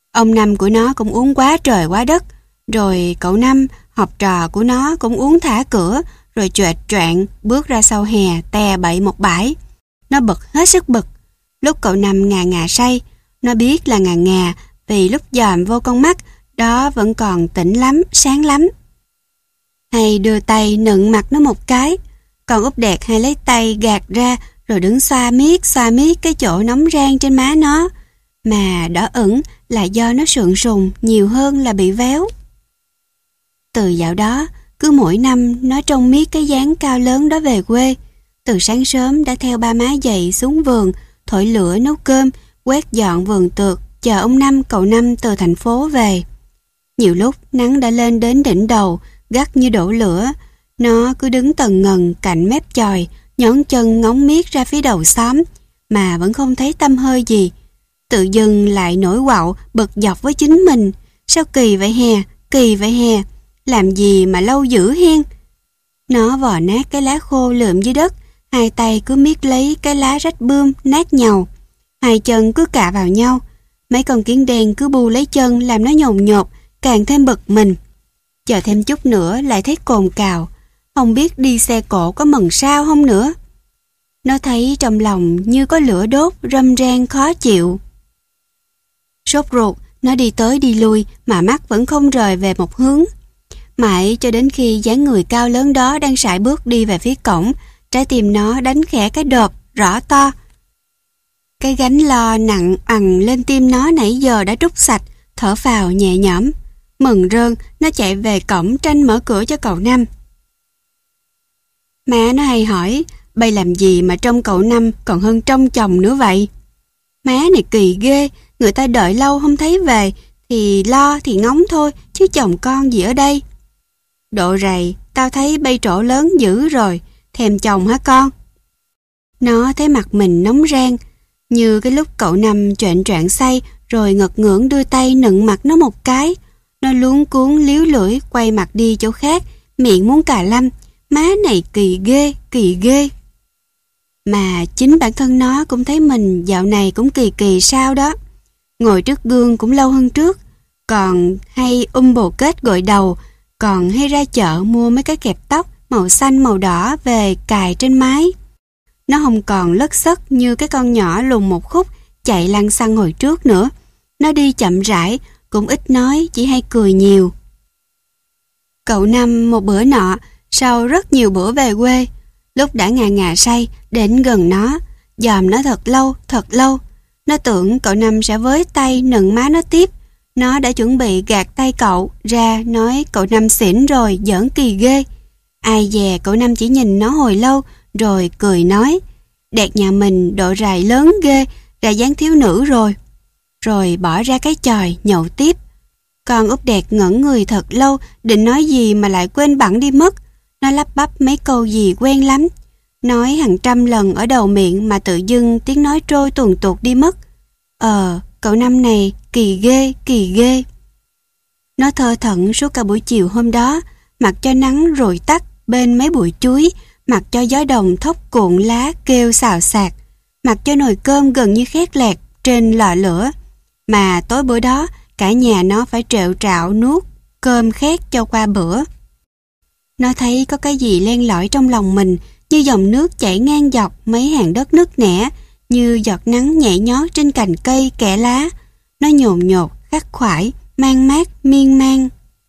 Ông Năm của nó cũng uống quá trời quá đất, rồi cậu Năm, học trò của nó cũng uống thả cửa, rồi choẹt choạng bước ra sau hè tè bậy một bãi. Nó bực hết sức bực. Lúc cậu Năm ngà ngà say, nó biết là ngà ngà vì lúc dòm vô con mắt, đó vẫn còn tỉnh lắm, sáng lắm. Hay đưa tay nựng mặt nó một cái, còn Út Đẹp hay lấy tay gạt ra rồi đứng xoa miết xoa miết cái chỗ nóng rang trên má nó, mà đỏ ửng là do nó sượng sùng nhiều hơn là bị véo. Từ dạo đó, cứ mỗi năm nó trông miết cái dáng cao lớn đó về quê. Từ sáng sớm đã theo ba má dậy xuống vườn, thổi lửa nấu cơm, quét dọn vườn tược, chờ ông Năm cậu Năm từ thành phố về. Nhiều lúc nắng đã lên đến đỉnh đầu, gắt như đổ lửa. Nó cứ đứng tần ngần cạnh mép chòi, nhón chân ngóng miết ra phía đầu xóm, mà vẫn không thấy tăm hơi gì. Tự dưng lại nổi quạo bực dọc với chính mình. Sao kỳ vậy hè, kỳ vậy hè, làm gì mà lâu dữ hen. Nó vò nát cái lá khô lượm dưới đất, hai tay cứ miết lấy cái lá rách bươm nát nhàu, hai chân cứ cạ vào nhau. Mấy con kiến đen cứ bu lấy chân làm nó nhồn nhột, càng thêm bực mình. Chờ thêm chút nữa lại thấy cồn cào, không biết đi xe cộ có mần sao không nữa. Nó thấy trong lòng như có lửa đốt, râm ran khó chịu. Sốt ruột, nó đi tới đi lui mà mắt vẫn không rời về một hướng. Mãi cho đến khi dáng người cao lớn đó đang sải bước đi về phía cổng, trái tim nó đánh khẽ cái đợp rõ to. Cái gánh lo nặng ằn lên tim nó nãy giờ đã trút sạch, thở phào nhẹ nhõm. Mừng rơn, nó chạy về cổng tranh mở cửa cho cậu Năm. Má nó hay hỏi, bây làm gì mà trông cậu Năm còn hơn trông chồng nữa vậy? Má này kỳ ghê, người ta đợi lâu không thấy về, thì lo thì ngóng thôi, chứ chồng con gì ở đây. Độ rầy, tao thấy bây trổ lớn dữ rồi, thèm chồng hả con? Nó thấy mặt mình nóng rang, như cái lúc cậu Năm choạng choạng say, rồi ngật ngưỡng đưa tay nựng mặt nó một cái. Nó luống cuống líu lưỡi quay mặt đi chỗ khác, miệng muốn cà lâm. Má này kỳ ghê, kỳ ghê. Mà chính bản thân nó cũng thấy mình dạo này cũng kỳ kỳ sao đó. Ngồi trước gương cũng lâu hơn trước, còn hay um bồ kết gội đầu, còn hay ra chợ mua mấy cái kẹp tóc màu xanh màu đỏ về cài trên mái. Nó không còn lất xất như cái con nhỏ lùn một khúc chạy lăng xăng hồi trước nữa. Nó đi chậm rãi, cũng ít nói, chỉ hay cười nhiều. Cậu Năm một bữa nọ, sau rất nhiều bữa về quê, lúc đã ngà ngà say, đến gần nó, dòm nó thật lâu, thật lâu. Nó tưởng cậu Năm sẽ với tay nựng má nó tiếp. Nó đã chuẩn bị gạt tay cậu ra, nói cậu Năm xỉn rồi, giỡn kỳ ghê. Ai dè cậu Năm chỉ nhìn nó hồi lâu, rồi cười nói, Đẹp nhà mình độ rày lớn ghê, ra dáng thiếu nữ rồi. Rồi bỏ ra cái chòi nhậu tiếp. Con Út Đẹp ngẩn người thật lâu, định nói gì mà lại quên bẵng đi mất. Nó lắp bắp mấy câu gì quen lắm, nói hàng trăm lần ở đầu miệng mà tự dưng tiếng nói trôi tuồn tuột đi mất. Ờ, cậu Năm này kỳ ghê, kỳ ghê. Nó thơ thẩn suốt cả buổi chiều hôm đó, mặc cho nắng rồi tắt bên mấy bụi chuối, mặc cho gió đồng thốc cuộn lá kêu xào xạc, mặc cho nồi cơm gần như khét lẹt trên lò lửa. Mà tối bữa đó, cả nhà nó phải trệu trạo nuốt cơm khét cho qua bữa. Nó thấy có cái gì len lỏi trong lòng mình, như dòng nước chảy ngang dọc mấy hàng đất nứt nẻ, như giọt nắng nhảy nhót trên cành cây kẽ lá. Nó nhồn nhột, khắc khoải, mang mát, miên man.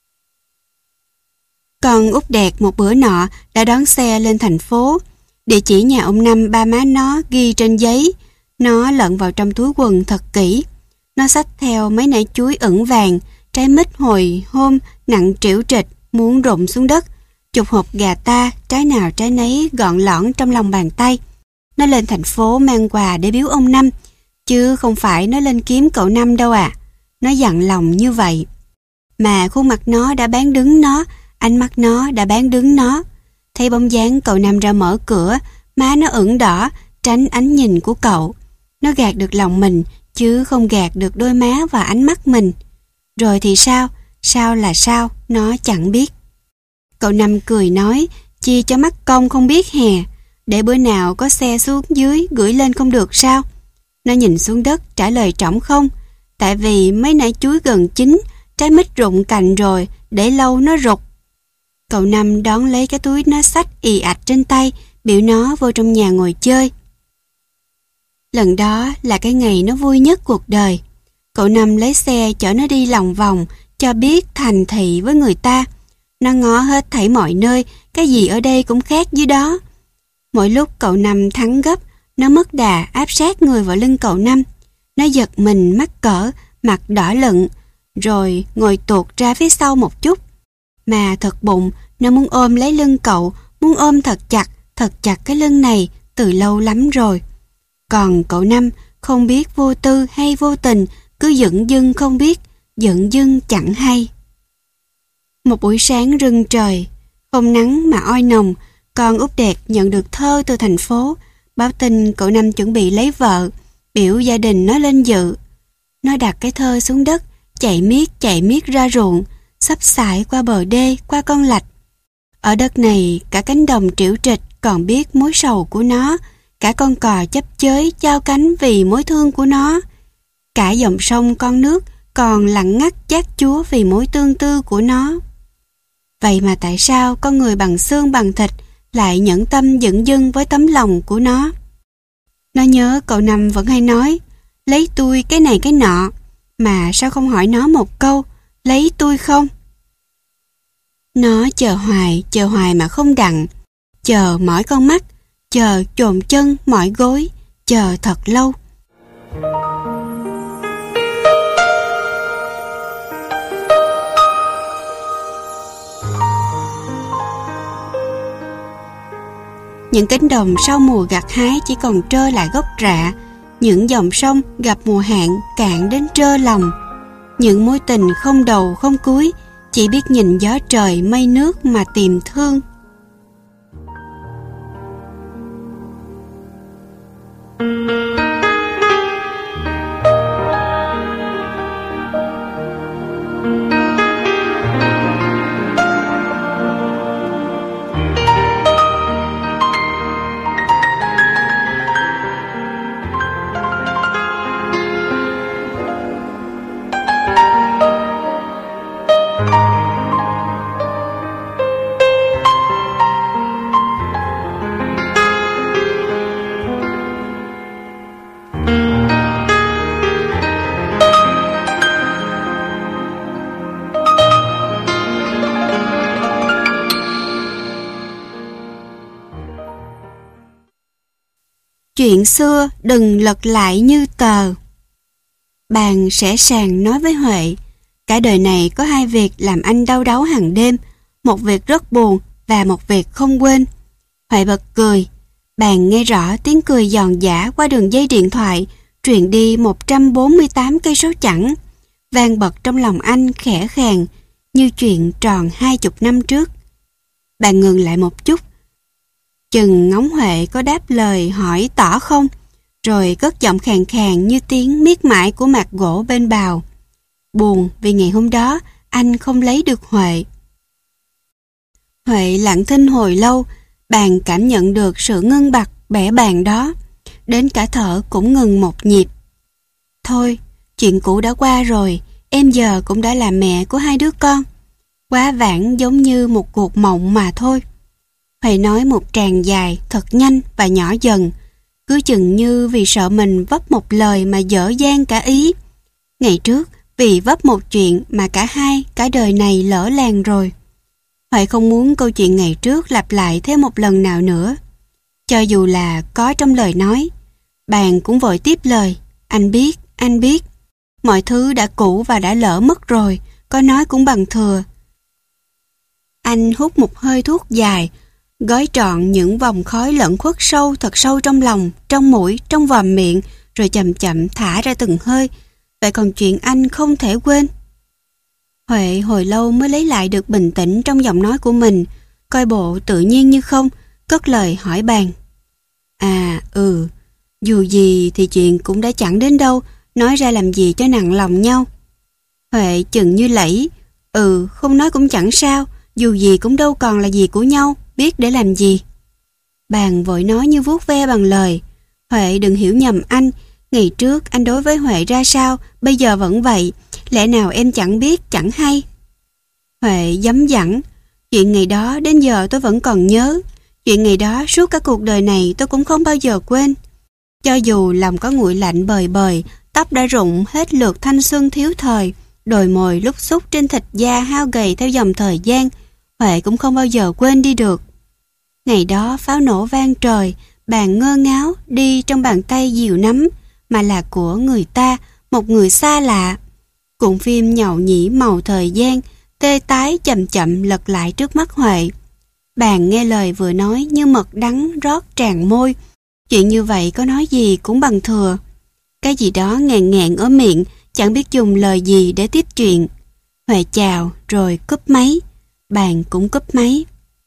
Con Út Đẹp một bữa nọ đã đón xe lên thành phố. Địa chỉ nhà ông Năm ba má nó ghi trên giấy. Nó lận vào trong túi quần thật kỹ. Nó xách theo mấy nải chuối ửng vàng, trái mít hồi hôm nặng trĩu trịch muốn rụng xuống đất, chục hộp gà ta, trái nào trái nấy gọn lõn trong lòng bàn tay. Nó lên thành phố mang quà để biếu ông Năm, chứ không phải nó lên kiếm cậu Năm đâu à. Nó dặn lòng như vậy. Mà khuôn mặt nó đã bán đứng nó, ánh mắt nó đã bán đứng nó. Thấy bóng dáng cậu Năm ra mở cửa, má nó ửng đỏ, tránh ánh nhìn của cậu. Nó gạt được lòng mình, chứ không gạt được đôi má và ánh mắt mình. Rồi thì sao? Sao là sao? Nó chẳng biết. Cậu Năm cười nói, chi cho mắt công không biết hè, để bữa nào có xe xuống dưới gửi lên không được sao? Nó nhìn xuống đất trả lời trống không. Tại vì mấy nải chuối gần chín, trái mít rụng cành rồi, để lâu nó rụt. Cậu Năm đón lấy cái túi nó xách ì ạch trên tay, biểu nó vô trong nhà ngồi chơi. Lần đó là cái ngày nó vui nhất cuộc đời. Cậu Năm lấy xe chở nó đi lòng vòng, cho biết thành thị với người ta. Nó ngó hết thảy mọi nơi, cái gì ở đây cũng khác dưới đó. Mỗi lúc cậu Năm thắng gấp, nó mất đà áp sát người vào lưng cậu Năm. Nó giật mình mắc cỡ, mặt đỏ lựng, rồi ngồi tuột ra phía sau một chút. Mà thật bụng, nó muốn ôm lấy lưng cậu, muốn ôm thật chặt, thật chặt cái lưng này từ lâu lắm rồi. Còn cậu Năm không biết vô tư hay vô tình, cứ dửng dưng không biết, dửng dưng chẳng hay. Một buổi sáng rưng trời, không nắng mà oi nồng, con Út Đẹt nhận được thơ từ thành phố, báo tin cậu Năm chuẩn bị lấy vợ, biểu gia đình nó lên dự. Nó đặt cái thơ xuống đất, chạy miết chạy miết ra ruộng, xấp xải qua bờ đê, qua con lạch. Ở đất này, cả cánh đồng triểu trịch còn biết mối sầu của nó, cả con cò chấp chới chao cánh vì mối thương của nó. Cả dòng sông con nước còn lặng ngắt chát chúa vì mối tương tư của nó. Vậy mà tại sao con người bằng xương bằng thịt lại nhẫn tâm dửng dưng với tấm lòng của nó? Nó nhớ cậu Năm vẫn hay nói, lấy tôi cái này cái nọ, mà sao không hỏi nó một câu, lấy tôi không? Nó chờ hoài, chờ hoài mà không đặng, chờ mỏi con mắt, chờ chồm chân mỏi gối, chờ thật lâu. Những cánh đồng sau mùa gặt hái chỉ còn trơ lại gốc rạ, những dòng sông gặp mùa hạn cạn đến trơ lòng. Những mối tình không đầu không cuối, chỉ biết nhìn gió trời mây nước mà tìm thương. Chuyện xưa đừng lật lại như tờ. Bạn sẽ sàng nói với Huệ, cả đời này có hai việc làm anh đau đáu hàng đêm, một việc rất buồn và một việc không quên. Huệ bật cười. Bạn nghe rõ tiếng cười giòn giã qua đường dây điện thoại truyền đi một trăm bốn mươi tám cây số chẵn, vang bật trong lòng anh khẽ khàng như chuyện tròn hai chục năm trước. Bạn ngừng lại một chút, chừng ngóng Huệ có đáp lời hỏi tỏ không, rồi cất giọng khàn khàn như tiếng miết mãi của mạc gỗ bên bào. Buồn vì ngày hôm đó anh không lấy được Huệ. Huệ lặng thinh hồi lâu, bạn cảm nhận được sự ngưng bặt bẽ bàng đó, đến cả thở cũng ngừng một nhịp. Thôi, chuyện cũ đã qua rồi, em giờ cũng đã là mẹ của hai đứa con. Quá vãng giống như một cuộc mộng mà thôi. Huệ nói một tràng dài, thật nhanh và nhỏ dần, cứ chừng như vì sợ mình vấp một lời mà dở dang cả ý. Ngày trước, vì vấp một chuyện mà cả hai, cả đời này lỡ làng rồi. Huệ không muốn câu chuyện ngày trước lặp lại thêm một lần nào nữa. Cho dù là có trong lời nói, bạn cũng vội tiếp lời. Anh biết, anh biết. Mọi thứ đã cũ và đã lỡ mất rồi, có nói cũng bằng thừa. Anh hút một hơi thuốc dài, gói trọn những vòng khói lẫn khuất sâu thật sâu trong lòng, trong mũi, trong vòm miệng, rồi chậm chậm thả ra từng hơi. Vậy còn chuyện anh không thể quên. Huệ hồi lâu mới lấy lại được bình tĩnh trong giọng nói của mình, coi bộ tự nhiên như không, cất lời hỏi bạn. À, ừ, dù gì thì chuyện cũng đã chẳng đến đâu, nói ra làm gì cho nặng lòng nhau. Huệ chừng như lẫy, ừ, không nói cũng chẳng sao, dù gì cũng đâu còn là gì của nhau, biết để làm gì. Bạn vội nói như vuốt ve bằng lời. Huệ đừng hiểu nhầm anh, Ngày trước anh đối với Huệ ra sao, bây giờ vẫn vậy. Lẽ nào em chẳng biết, chẳng hay? Huệ dấm dẳng. Chuyện ngày đó đến giờ tôi vẫn còn nhớ. Chuyện ngày đó suốt cả cuộc đời này tôi cũng không bao giờ quên. Cho dù lòng có nguội lạnh bời bời, tóc đã rụng hết lượt thanh xuân thiếu thời, đồi mồi lúc xúc trên thịt da hao gầy theo dòng thời gian, Huệ cũng không bao giờ quên đi được. Ngày đó pháo nổ vang trời, bàn ngơ ngáo đi trong bàn tay dìu nắm, mà là của người ta, một người xa lạ. Cuộn phim nhậu nhĩ màu thời gian, tê tái chậm chậm lật lại trước mắt Huệ. Bàn nghe lời vừa nói như mật đắng rót tràn môi. Chuyện như vậy có nói gì cũng bằng thừa. Cái gì đó ngàn ngàn ở miệng, chẳng biết dùng lời gì để tiếp chuyện. Huệ chào rồi cúp máy. Bàn cũng cúp máy.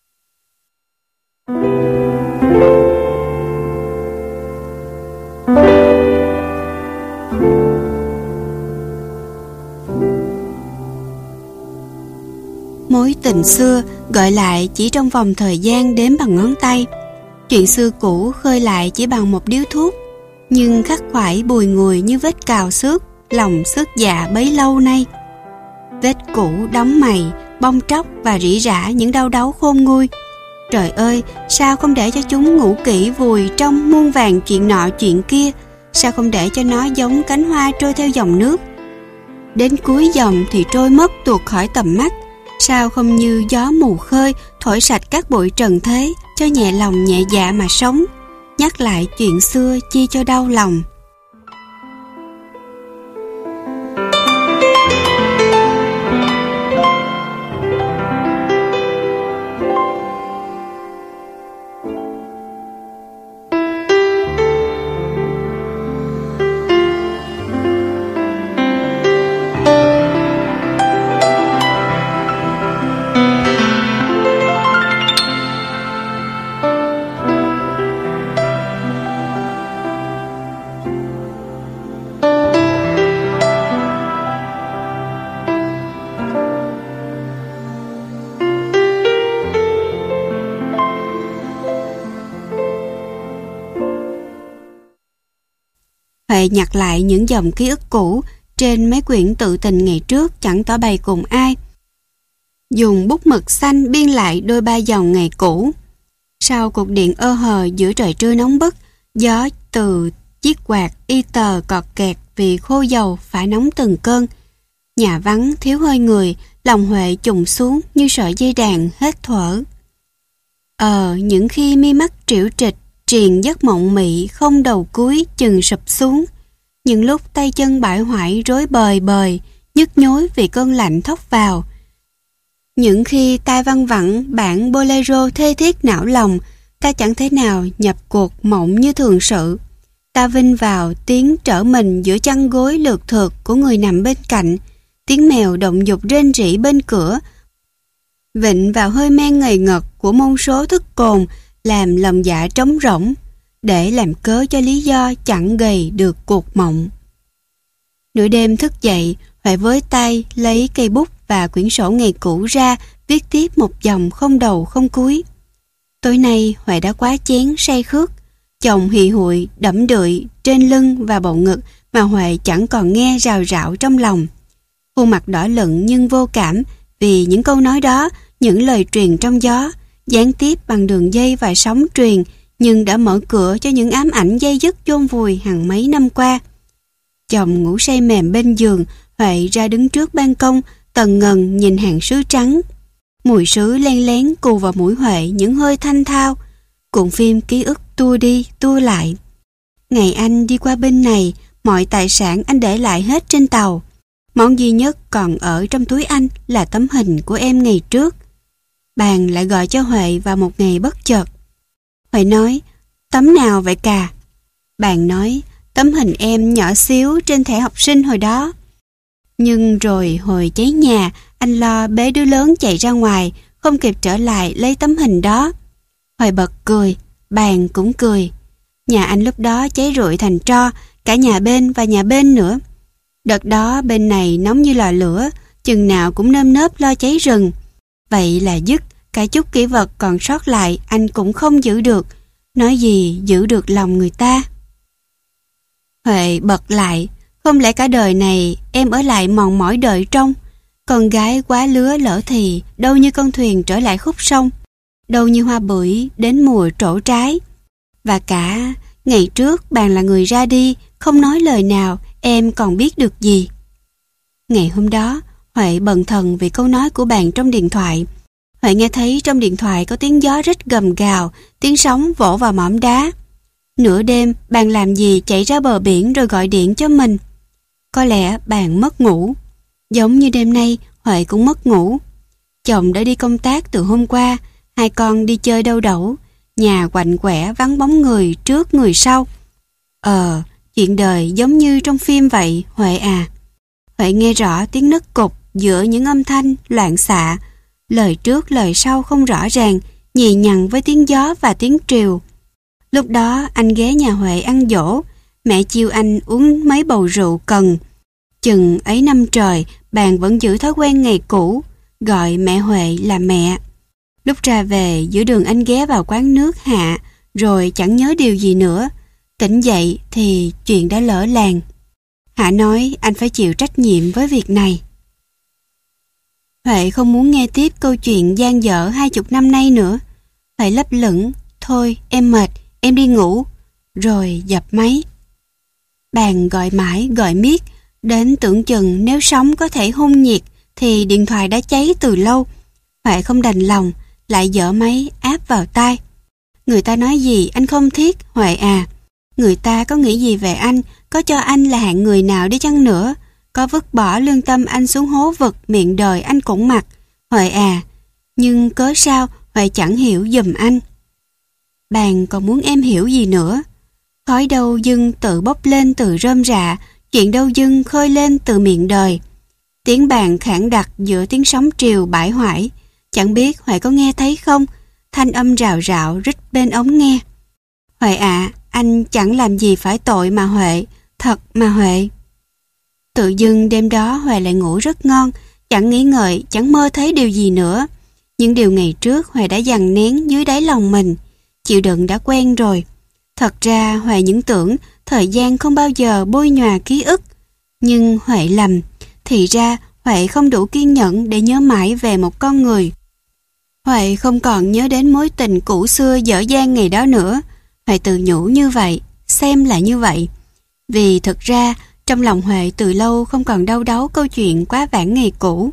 Mối tình xưa gọi lại chỉ trong vòng thời gian đếm bằng ngón tay. Chuyện xưa cũ khơi lại chỉ bằng một điếu thuốc, nhưng khắc khoải bùi ngùi như vết cào xước, lòng xước dạ bấy lâu nay. Vết cũ đóng mày, bong tróc và rỉ rả những đau đáu khôn nguôi. Trời ơi, sao không để cho chúng ngủ kỹ vùi trong muôn vàn chuyện nọ chuyện kia? Sao không để cho nó giống cánh hoa trôi theo dòng nước, đến cuối dòng thì trôi mất tuột khỏi tầm mắt? Sao không như gió mù khơi thổi sạch các bụi trần thế, cho nhẹ lòng nhẹ dạ mà sống? Nhắc lại chuyện xưa chi cho đau lòng. Huệ nhặt lại những dòng ký ức cũ trên mấy quyển tự tình ngày trước chẳng tỏ bày cùng ai. Dùng bút mực xanh biên lại đôi ba dòng ngày cũ. Sau cuộc điện ơ hờ giữa trời trưa nóng bức, gió từ chiếc quạt y tờ cọt kẹt vì khô dầu phải nóng từng cơn. Nhà vắng thiếu hơi người, lòng Huệ trùng xuống như sợi dây đàn hết thuở. Ờ, những khi mi mắt triểu trịch, triền giấc mộng mị không đầu cuối chừng sụp xuống. Những lúc tay chân bại hoại rối bời bời, nhức nhối vì cơn lạnh thốc vào. Những khi ta văng vẳng bản bolero thê thiết não lòng, ta chẳng thể nào nhập cuộc mộng như thường sự. Ta vinh vào tiếng trở mình giữa chăn gối lượt thượt của người nằm bên cạnh, tiếng mèo động dục rên rỉ bên cửa, vịnh vào hơi men ngầy ngật của môn số thức cồn, làm lòng dạ trống rỗng, để làm cớ cho lý do chẳng gầy được cuộc mộng. Nửa đêm thức dậy, Huệ với tay lấy cây bút và quyển sổ ngày cũ ra, viết tiếp một dòng không đầu không cuối. Tối nay Huệ đã quá chén say khước, chồng hì hụi đẫm đượy trên lưng và bầu ngực mà Huệ chẳng còn nghe rào rạo trong lòng. Khuôn mặt đỏ lựng nhưng vô cảm vì những câu nói đó, những lời truyền trong gió, gián tiếp bằng đường dây và sóng truyền, nhưng đã mở cửa cho những ám ảnh dây dứt chôn vùi hàng mấy năm qua. Chồng ngủ say mềm bên giường, Huệ ra đứng trước ban công, tần ngần nhìn hàng sứ trắng. Mùi sứ len lén cù vào mũi Huệ những hơi thanh thao. Cuộn phim ký ức tua đi tua lại. Ngày anh đi qua bên này, mọi tài sản anh để lại hết trên tàu. Món duy nhất còn ở trong túi anh là tấm hình của em ngày trước. Bàn lại gọi cho Huệ vào một ngày bất chợt. Huệ nói, tấm nào vậy cà? Bàn nói, tấm hình em nhỏ xíu trên thẻ học sinh hồi đó. Nhưng rồi hồi cháy nhà, anh lo bế đứa lớn chạy ra ngoài, không kịp trở lại lấy tấm hình đó. Huệ bật cười, Bàn cũng cười. Nhà anh lúc đó cháy rụi thành tro, cả nhà bên và nhà bên nữa. Đợt đó bên này nóng như lò lửa, chừng nào cũng nơm nớp lo cháy rừng. Vậy là dứt, cả chút kỷ vật còn sót lại anh cũng không giữ được. Nói gì giữ được lòng người ta. Huệ bật lại, không lẽ cả đời này em ở lại mòn mỏi đợi trông? Con gái quá lứa lỡ thì đâu như con thuyền trở lại khúc sông, đâu như hoa bưởi đến mùa trổ trái. Và cả ngày trước bạn là người ra đi, không nói lời nào, em còn biết được gì. Ngày hôm đó, Huệ bần thần vì câu nói của bạn trong điện thoại. Huệ nghe thấy trong điện thoại có tiếng gió rít gầm gào, tiếng sóng vỗ vào mỏm đá. Nửa đêm, bạn làm gì chạy ra bờ biển rồi gọi điện cho mình? Có lẽ bạn mất ngủ. Giống như đêm nay, Huệ cũng mất ngủ. Chồng đã đi công tác từ hôm qua, hai con đi chơi đâu đẩu, nhà quạnh quẻ vắng bóng người trước người sau. Ờ, chuyện đời giống như trong phim vậy, Huệ à. Huệ nghe rõ tiếng nấc cục giữa những âm thanh loạn xạ, lời trước lời sau không rõ ràng, nhì nhằng với tiếng gió và tiếng triều. Lúc đó anh ghé nhà Huệ ăn dỗ, mẹ chiêu anh uống mấy bầu rượu cần. Chừng ấy năm trời, bạn vẫn giữ thói quen ngày cũ, gọi mẹ Huệ là mẹ. Lúc ra về, giữa đường anh ghé vào quán nước hạ, rồi chẳng nhớ điều gì nữa. Tỉnh dậy thì chuyện đã lỡ làng. Hạ nói anh phải chịu trách nhiệm với việc này. Huệ không muốn nghe tiếp câu chuyện dang dở hai chục năm nay nữa. Huệ lấp lửng, thôi em mệt, em đi ngủ. Rồi dập máy. Bạn gọi mãi gọi miết, đến tưởng chừng nếu sóng có thể hôn nhiệt thì điện thoại đã cháy từ lâu. Huệ không đành lòng, lại dở máy áp vào tai. Người ta nói gì anh không thiết, Huệ à. Người ta có nghĩ gì về anh, có cho anh là hạng người nào đi chăng nữa, có vứt bỏ lương tâm anh xuống hố vực miệng đời anh cũng mặc, Huệ à. Nhưng cớ sao Huệ chẳng hiểu giùm anh? Bạn còn muốn em hiểu gì nữa? Khói đâu dưng tự bốc lên từ rơm rạ, chuyện đâu dưng khơi lên từ miệng đời. Tiếng bàn khản đặc giữa tiếng sóng triều bãi hoải, chẳng biết Huệ có nghe thấy không? Thanh âm rào rạo rít bên ống nghe. Huệ ạ, à, anh chẳng làm gì phải tội mà Huệ, thật mà Huệ. Tự dưng đêm đó Huệ lại ngủ rất ngon, chẳng nghĩ ngợi, chẳng mơ thấy điều gì nữa. Những điều ngày trước Huệ đã dằn nén dưới đáy lòng mình, chịu đựng đã quen rồi. Thật ra Huệ những tưởng thời gian không bao giờ bôi nhòa ký ức. Nhưng Huệ lầm, thì ra Huệ không đủ kiên nhẫn để nhớ mãi về một con người. Huệ không còn nhớ đến mối tình cũ xưa dở dang ngày đó nữa. Huệ tự nhủ như vậy, xem là như vậy. Vì thực ra trong lòng Huệ từ lâu không còn đau đáu câu chuyện quá vãng ngày cũ.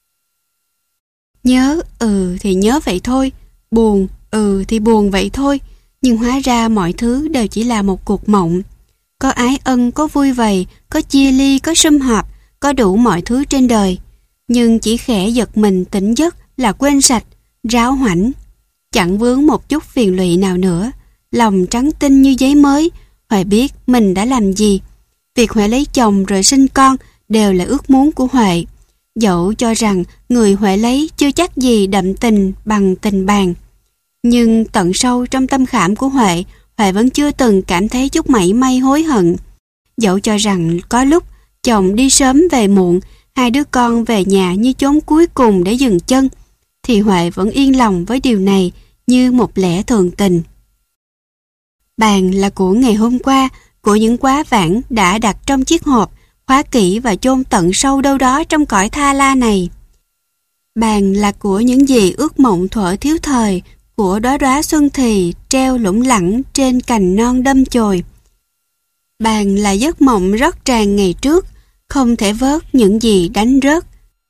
Nhớ, ừ thì nhớ vậy thôi. Buồn, ừ thì buồn vậy thôi. Nhưng hóa ra mọi thứ đều chỉ là một cuộc mộng. Có ái ân, có vui vầy, có chia ly, có sum họp, có đủ mọi thứ trên đời. Nhưng chỉ khẽ giật mình tỉnh giấc là quên sạch, ráo hoảnh. Chẳng vướng một chút phiền lụy nào nữa. Lòng trắng tinh như giấy mới. Huệ biết mình đã làm gì. Việc Huệ lấy chồng rồi sinh con đều là ước muốn của Huệ. Dẫu cho rằng người Huệ lấy chưa chắc gì đậm tình bằng tình bạn. Nhưng tận sâu trong tâm khảm của Huệ, Huệ vẫn chưa từng cảm thấy chút mảy may hối hận. Dẫu cho rằng có lúc chồng đi sớm về muộn, hai đứa con về nhà như chốn cuối cùng để dừng chân, thì Huệ vẫn yên lòng với điều này như một lẽ thường tình. Bàn là của ngày hôm qua, của những quá vãng đã đặt trong chiếc hộp, khóa kỹ và chôn tận sâu đâu đó trong cõi tha la này. Bàn là của những gì ước mộng thuở thiếu thời, của đóa đóa xuân thì treo lủng lẳng trên cành non đâm chồi. Bàn là giấc mộng rót tràn ngày trước, không thể vớt những gì đánh rớt.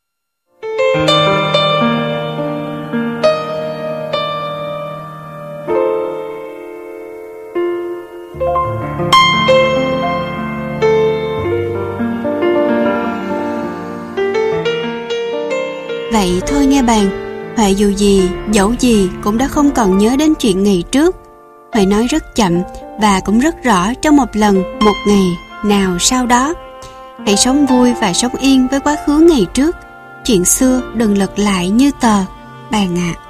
Vậy thôi nghe bạn, Huệ dù gì, dẫu gì cũng đã không còn nhớ đến chuyện ngày trước. Huệ nói rất chậm và cũng rất rõ trong một lần, một ngày nào sau đó. Hãy sống vui và sống yên với quá khứ ngày trước. Chuyện xưa đừng lật lại như tờ, bạn ạ.